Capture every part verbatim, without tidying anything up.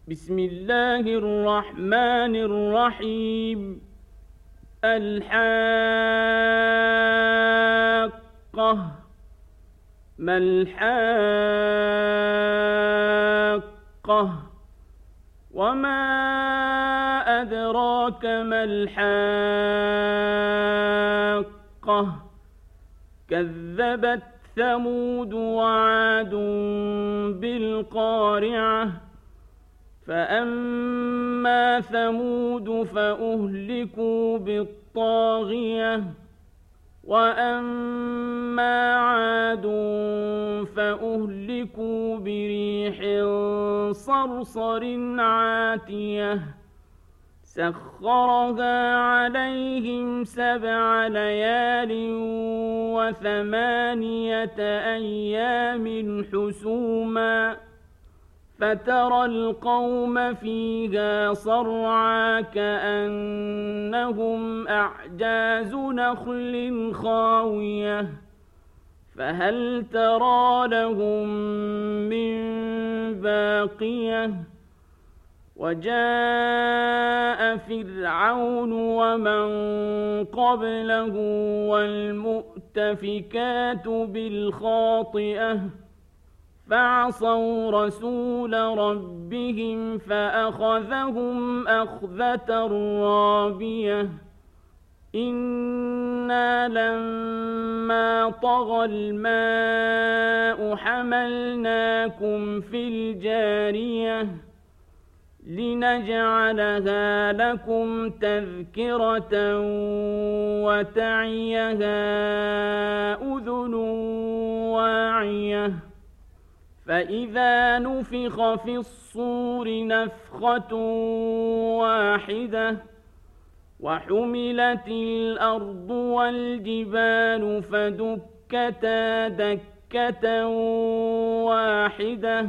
بسم الله الرحمن الرحيم. الحاقة. ما الحاقة؟ وما أدراك ما الحاقة؟ كذبت ثمود وعاد بالقارعة. فأما ثمود فأهلكوا بالطاغية، وأما عاد فأهلكوا بريح صرصر عاتية سخرها عليهم سبع ليال وثمانية أيام حسوما، فترى القوم فيها صرعى كأنهم أعجاز نخل خاوية، فهل ترى لهم من باقية؟ وجاء فرعون ومن قبله والمؤتفكات بالخاطئة فعصوا رسول ربهم فأخذهم أخذة رابية. إنا لما طغى الماء حملناكم في الجارية لنجعلها لكم تذكرة وتعيها أذن واعية. فإذا نفخ في الصور نفخة واحدة وحملت الأرض والجبال فدكتا دكة واحدة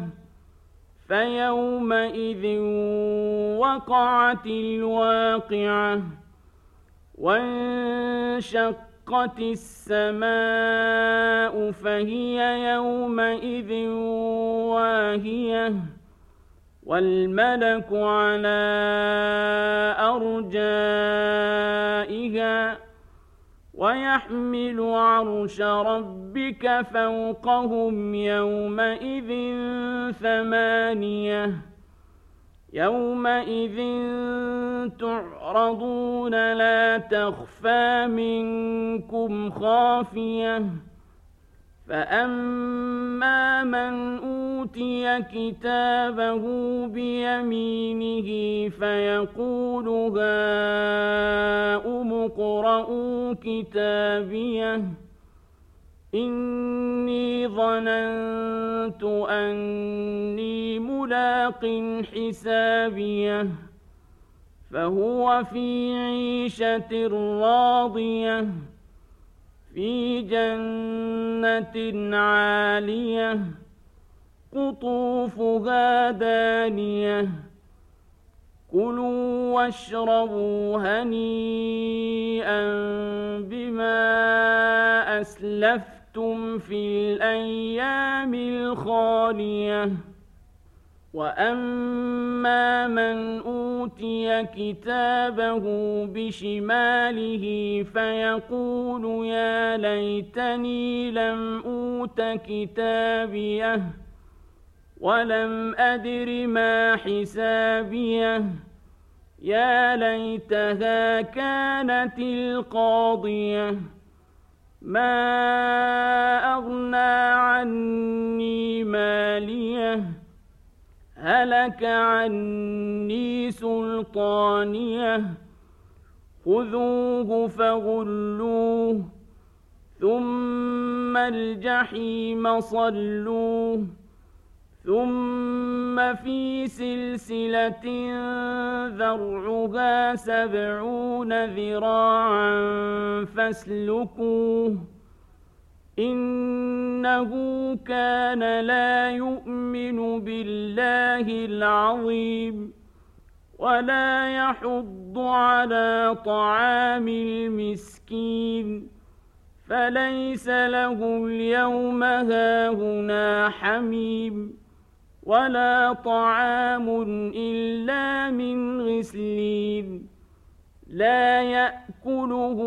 فيومئذ وقعت الواقعة. وانشق وانشقت السماء فهي يومئذ واهية، والملك على أرجائها ويحمل عرش ربك فوقهم يومئذ ثمانية. يومئذ تعرضون لا تخفى منكم خافية. فأما من أوتي كتابه بيمينه فيقول هاؤم اقرءوا كتابيه إني ظننت أني ملاق حسابيه. فهو في عيشة راضية في جنة عالية قطوفها دانية. كلوا واشربوا هنيئا بما أسلفتم في الأيام الخالية. وأما من أوتي كتابه بشماله فيقول يا ليتني لم أوت كتابيه ولم أدر ما حسابيه يا ليتها كانت القاضية ما أغنى عني ماليه هلك عني سلطانيه خذوه فغلوه ثم الجحيم صلوه ثم في سلسلة ذرعها سبعون ذراعا فاسلكوه إنه كان لا يؤمن بالله العظيم ولا يحض على طعام المسكين فليس له اليوم هاهنا حميم ولا طعام إلا من غسلين لا يأكله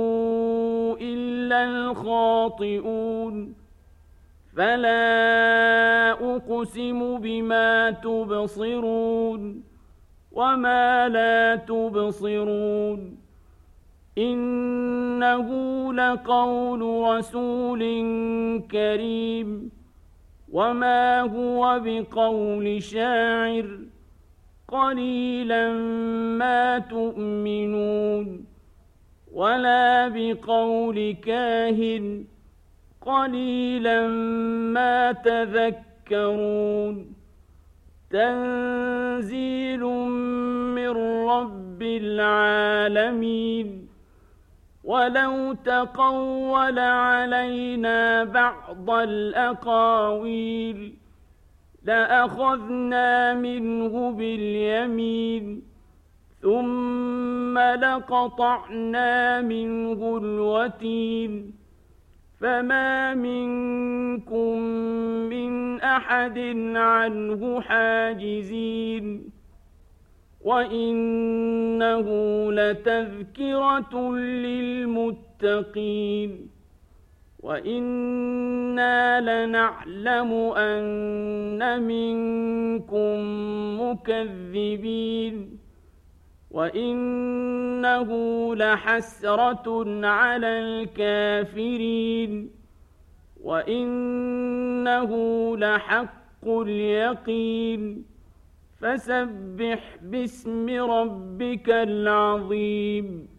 إلا الخاطئون فلا أقسم بما تبصرون وما لا تبصرون إنه لقول رسول كريم وما هو بقول شاعر قليلا ما تؤمنون ولا بقول كاهن قليلا ما تذكرون تنزيل من رب العالمين ولو تقول علينا بعض الأقاويل لأخذنا منه باليمين ثم لقطعنا منه الوتين فما منكم من أحد عنه حاجزين وإنه لتذكرة للمتقين وإنا لنعلم أن منكم مكذبين وإنه لحسرة على الكافرين وإنه لحق اليقين فسبح باسم ربك العظيم